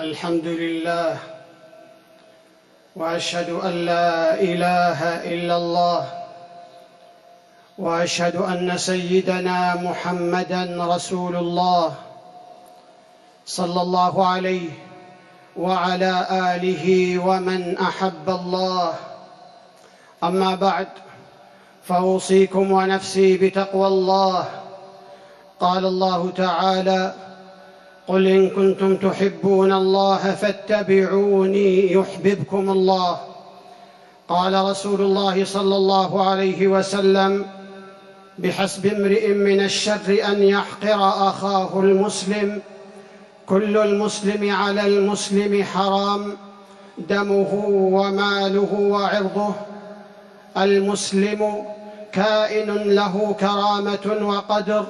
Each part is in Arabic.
الحمد لله، وأشهد أن لا إله إلا الله، وأشهد أن سيدنا محمدًا رسول الله صلى الله عليه وعلى آله ومن أحب الله. أما بعد، فأوصيكم ونفسي بتقوى الله. قال الله تعالى: قل إن كنتم تحبون الله فاتبعوني يحببكم الله. قال رسول الله صلى الله عليه وسلم: بحسب امرئ من الشر أن يحقر أخاه المسلم، كل المسلم على المسلم حرام، دمه وماله وعرضه. المسلم كائن له كرامة وقدر،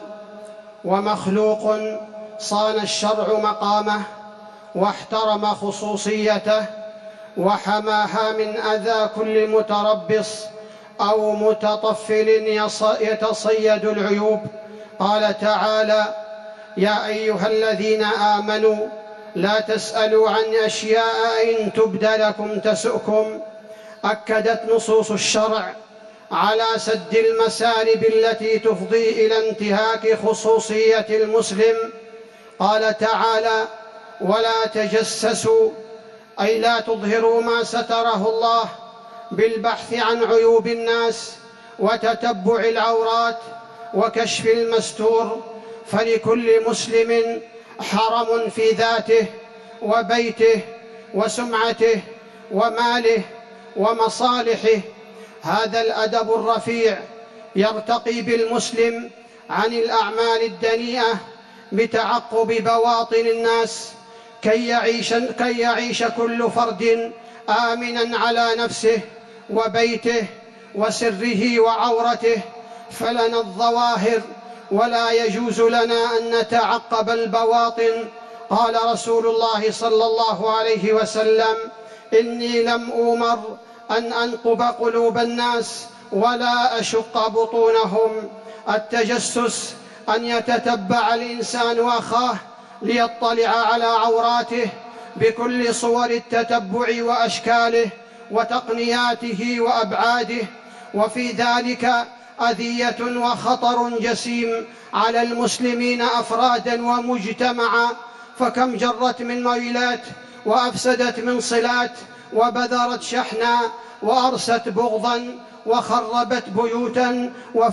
ومخلوق صان الشرع مقامه واحترم خصوصيته وحماها من أذى كل متربص أو متطفل يتصيد العيوب. قال تعالى: يا أيها الذين آمنوا لا تسألوا عن أشياء إن تبد لكم تسؤكم. أكدت نصوص الشرع على سد المسالب التي تفضي إلى انتهاك خصوصية المسلم. قال تعالى: ولا تجسسوا، أي لا تظهروا ما ستره الله بالبحث عن عيوب الناس وتتبع العورات وكشف المستور، فلكل مسلم حرم في ذاته وبيته وسمعته وماله ومصالحه. هذا الأدب الرفيع يرتقي بالمسلم عن الأعمال الدنيئة بتعقب بواطن الناس، كي يعيش كل فرد آمناً على نفسه وبيته وسره وعورته. فلنا الظواهر ولا يجوز لنا أن نتعقب البواطن. قال رسول الله صلى الله عليه وسلم: إني لم أؤمر أن أنقب قلوب الناس ولا أشق بطونهم. التجسس أن يتتبع الإنسان أخاه ليطلع على عوراته بكل صور التتبع وأشكاله وتقنياته وأبعاده، وفي ذلك أذية وخطر جسيم على المسلمين أفراداً ومجتمعاً. فكم جرت من مويلات وأفسدت من صلات وبذرت شحناً وأرست بغضاً وخربت بيوتاً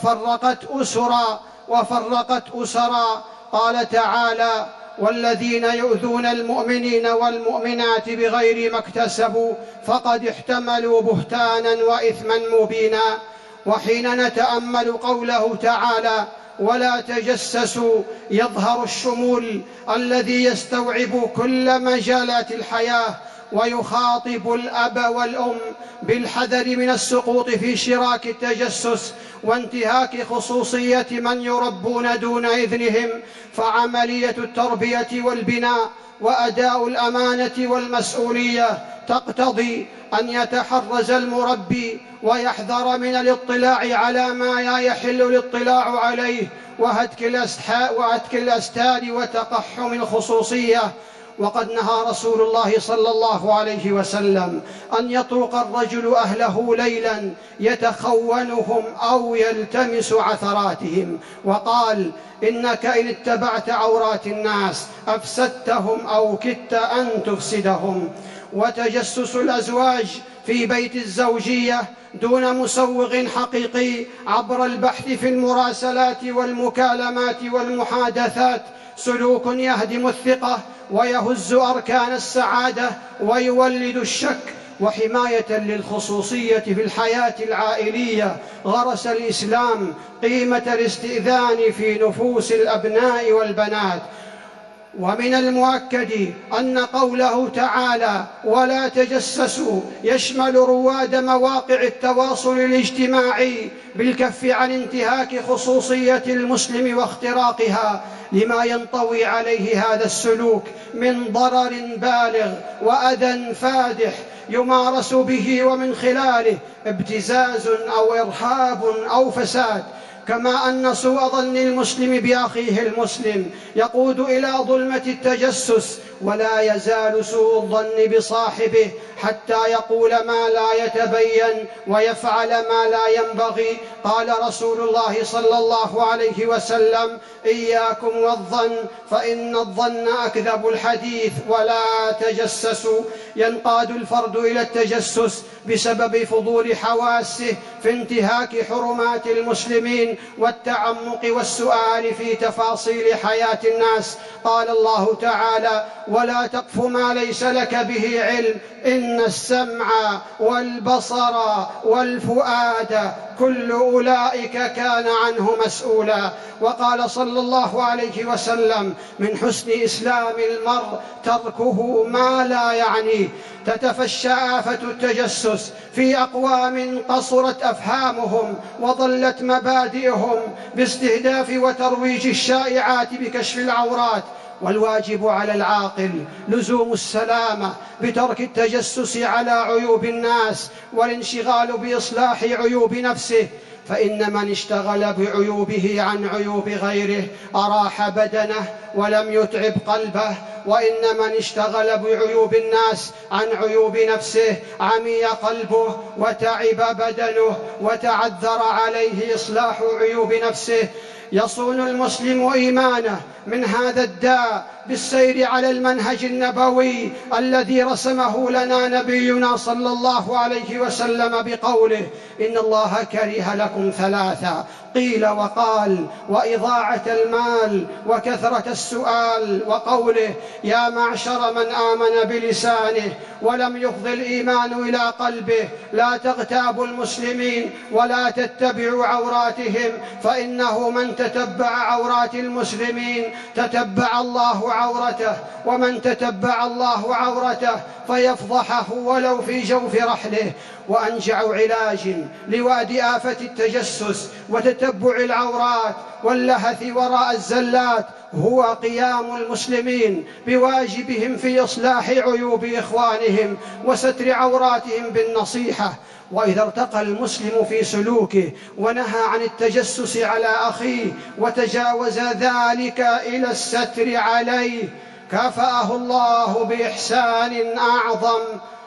وفرقت أسراً. قال تعالى: والذين يؤذون المؤمنين والمؤمنات بغير ما اكتسبوا فقد احتملوا بهتانا وإثما مبينا. وحين نتأمل قوله تعالى: ولا تجسسوا، يظهر الشمول الذي يستوعب كل مجالات الحياة، ويخاطب الأب والأم بالحذر من السقوط في شراك التجسس وانتهاك خصوصية من يربون دون إذنهم. فعملية التربية والبناء وأداء الأمانة والمسؤولية تقتضي أن يتحرز المربي ويحذر من الاطلاع على ما لا يحل الاطلاع عليه، وهتك الأستار وتقحم الخصوصية. وقد نهى رسول الله صلى الله عليه وسلم أن يطرق الرجل أهله ليلاً يتخونهم أو يلتمس عثراتهم، وقال: إنك إن اتبعت عورات الناس أفسدتهم أو كدت أن تفسدهم. وتجسس الأزواج في بيت الزوجية دون مسوغ حقيقي عبر البحث في المراسلات والمكالمات والمحادثات سلوك يهدم الثقة ويهز أركان السعادة ويولد الشك. وحماية للخصوصية في الحياة العائلية غرس الإسلام قيمة الاستئذان في نفوس الأبناء والبنات. ومن المؤكد أن قوله تعالى: ولا تجسسوا، يشمل رواد مواقع التواصل الاجتماعي بالكف عن انتهاك خصوصية المسلم واختراقها، لما ينطوي عليه هذا السلوك من ضرر بالغ وأذى فادح يمارس به ومن خلاله ابتزاز أو إرهاب أو فساد. كما أن سوء ظن المسلم بأخيه المسلم يقود إلى ظلمة التجسس، ولا يزال سوء الظن بصاحبه حتى يقول ما لا يتبين ويفعل ما لا ينبغي. قال رسول الله صلى الله عليه وسلم: إياكم والظن فإن الظن أكذب الحديث، ولا تجسسوا. ينقاد الفرد إلى التجسس بسبب فضول حواسه في انتهاك حرمات المسلمين والتعمق والسؤال في تفاصيل حياة الناس. قال الله تعالى: ولا تقف ما ليس لك به علم إن السمع والبصر والفؤاد كل أولئك كان عنه مسؤولا. وقال صلى الله عليه وسلم: من حسن إسلام المرء تركه ما لا يعنيه. تتفشى آفة التجسس في أقوام قصرت أفهامهم وضلت مبادئهم باستهداف وترويج الشائعات بكشف العورات. والواجب على العاقل لزوم السلامة بترك التجسس على عيوب الناس والانشغال بإصلاح عيوب نفسه، فإن من اشتغل بعيوبه عن عيوب غيره أراح بدنه ولم يتعب قلبه، وإن من اشتغل بعيوب الناس عن عيوب نفسه عمي قلبه وتعب بدنه وتعذر عليه إصلاح عيوب نفسه. يصون المسلم إيمانه من هذا الداء بالسير على المنهج النبوي الذي رسمه لنا نبينا صلى الله عليه وسلم بقوله: إن الله كره لكم ثلاثا، قيل وقال، وإضاعة المال وكثرة السؤال. وقوله: يا معشر من آمن بلسانه ولم يفض الإيمان إلى قلبه، لا تغتابوا المسلمين ولا تتبعوا عوراتهم، فإنه من تتبع عورات المسلمين تتبع الله عورته، ومن تتبع الله عورته فيفضحه ولو في جوف رحله. وأنجع علاج لواد آفة التجسس وتتبع العورات واللهث وراء الزلات هو قيام المسلمين بواجبهم في إصلاح عيوب إخوانهم وستر عوراتهم بالنصيحة. وإذا ارتقى المسلم في سلوكه ونهى عن التجسس على أخيه وتجاوز ذلك إلى الستر عليه كافأه الله بإحسان أعظم.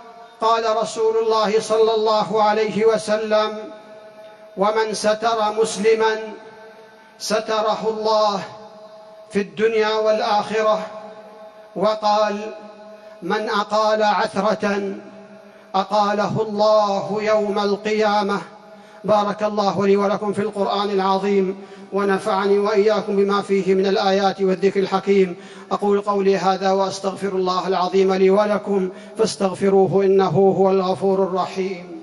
قال رسول الله صلى الله عليه وسلم: ومن ستر مسلما ستره الله في الدنيا والآخرة. وقال: من أقال عثرة أقاله الله يوم القيامة. بارك الله لي ولكم في القرآن العظيم، ونفعني وإياكم بما فيه من الآيات والذكر الحكيم. أقول قولي هذا وأستغفر الله العظيم لي ولكم، فاستغفروه إنه هو الغفور الرحيم.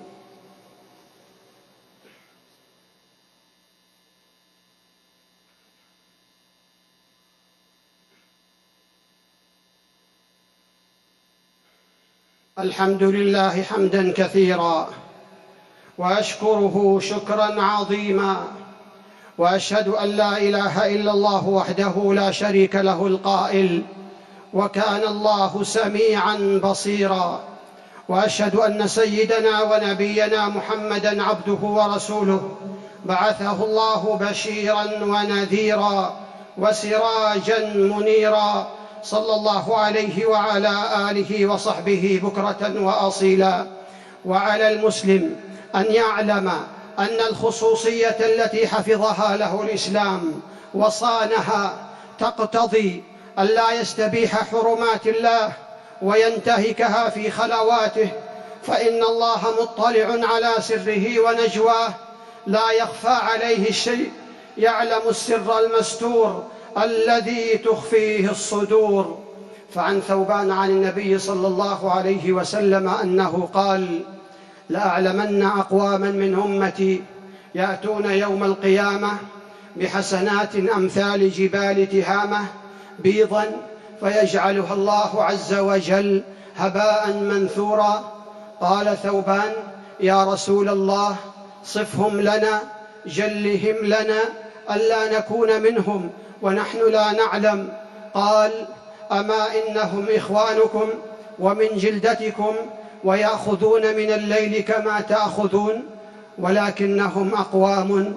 الحمد لله حمدا كثيرا، وأشكره شكرا عظيما، وأشهد أن لا إله إلا الله وحده لا شريك له القائل: وكان الله سميعا بصيرا. وأشهد أن سيدنا ونبينا محمدا عبده ورسوله، بعثه الله بشيرا ونذيرا وسراجا منيرا، صلى الله عليه وعلى آله وصحبه بكرة وأصيلا. وعلى المسلم أن يعلم أن الخصوصية التي حفظها له الإسلام وصانها تقتضي أن لا يستبيح حرمات الله وينتهكها في خلواته، فإن الله مطلع على سره ونجواه، لا يخفى عليه الشيء، يعلم السر المستور الذي تخفيه الصدور. فعن ثوبان عن النبي صلى الله عليه وسلم أنه قال: لأعلمن أقواما من أمتي يأتون يوم القيامة بحسنات أمثال جبال تهامة بيضا، فيجعلها الله عز وجل هباء منثورا. قال ثوبان: يا رسول الله صفهم لنا، جلهم لنا ألا نكون منهم ونحن لا نعلم. قال: أما إنهم إخوانكم ومن جلدتكم ويأخذون من الليل كما تأخذون، ولكنهم أقوام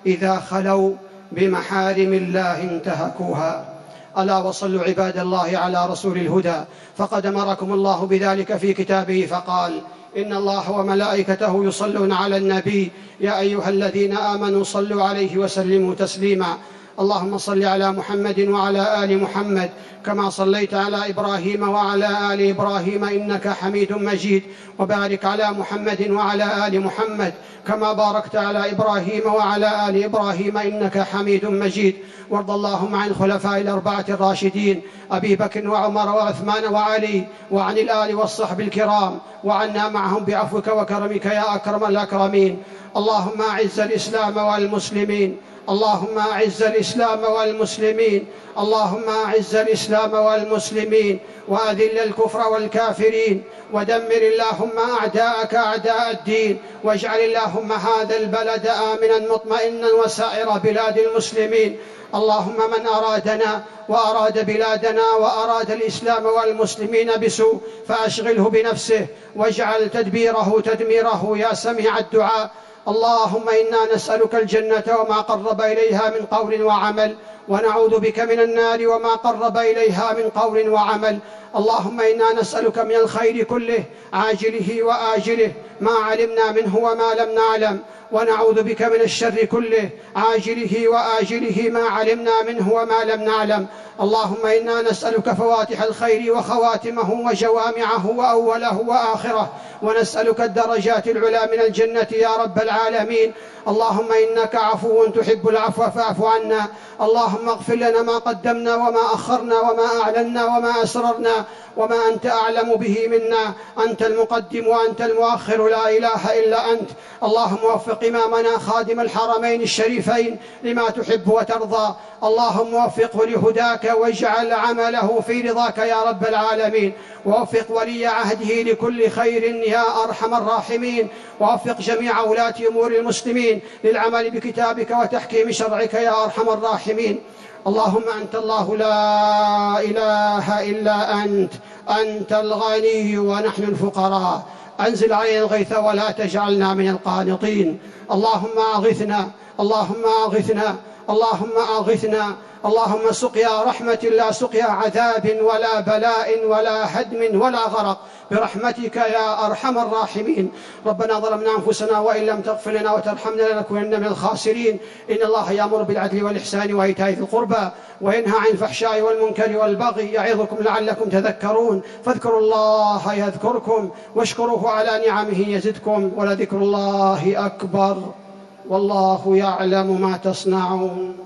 إذا خلوا بمحارم الله انتهكوها. ألا وصلوا عباد الله على رسول الهدى، فقد أمركم الله بذلك في كتابه فقال: إن الله وملائكته يصلون على النبي يا أيها الذين آمنوا صلوا عليه وسلموا تسليما. اللهم صل على محمد وعلى آل محمد كما صليت على إبراهيم وعلى آل إبراهيم إنك حميد مجيد، وبارك على محمد وعلى آل محمد كما باركت على إبراهيم وعلى آل إبراهيم إنك حميد مجيد. وارض اللهم عن الخلفاء الأربعة الراشدين أبي بكر وعمر وعثمان وعلي، وعن الآل والصحب الكرام، وعنا معهم بعفوك وكرمك يا أكرم الأكرمين. اللهم أعز الإسلام والمسلمين، اللهم أعز الإسلام والمسلمين، اللهم أعز الإسلام والمسلمين، وأذل الكفر والكافرين، ودمر اللهم أعداءك أعداء الدين، واجعل اللهم هذا البلد آمنا مطمئنا وسائر بلاد المسلمين. اللهم من أرادنا وأراد بلادنا وأراد الإسلام والمسلمين بسوء فأشغله بنفسه، واجعل تدبيره تدميره يا سميع الدعاء. اللهم إنا نسألك الجنة وما قرب إليها من قول وعمل، ونعوذ بك من النار وما قرب إليها من قول وعمل. اللهم إنا نسألك من الخير كله عاجله وآجله ما علمنا منه وما لم نعلم، ونعوذ بك من الشر كله عاجله وآجله ما علمنا منه وما لم نعلم. اللهم إنا نسألك فواتح الخير وخواتمه وجوامعه وأوله وآخره، ونسألك الدرجات العلى من الجنة يا رب العالمين. اللهم إنك عفو تحب العفو فاعف عنا. اللهم اغفر لنا ما قدمنا وما أخرنا وما أعلنا وما أسررنا وما أنت أعلم به منا. أنت المقدم وأنت المؤخر، لا إله إلا أنت. اللهم وفق إمامنا خادم الحرمين الشريفين لما تحب وترضى. اللهم وفقه لهداك واجعل عمله في رضاك يا رب العالمين. ووفق ولي عهده لكل خير يا أرحم الراحمين. ووفق جميع ولاة أمور المسلمين للعمل بكتابك وتحكيم شرعك يا أرحم الراحمين. اللهم أنت الله لا إله إلا أنت، أنت الغني ونحن الفقراء. أنزل علينا الغيث ولا تجعلنا من القانطين. اللهم أغثنا، اللهم أغثنا، اللهم أغثنا. اللهم سقيا رحمة لا سقيا عذاب ولا بلاء ولا هدم ولا غرق، برحمتك يا أرحم الراحمين. ربنا ظلمنا أنفسنا وإن لم تغفر لنا وترحمنا لنكونن من الخاسرين. إن الله يأمر بالعدل والإحسان وإيتاء ذي القربى وينهى عن الفحشاء والمنكر والبغي يعظكم لعلكم تذكرون. فاذكروا الله يذكركم واشكروه على نعمه يزدكم، ولذكر الله أكبر، والله يعلم ما تصنعون.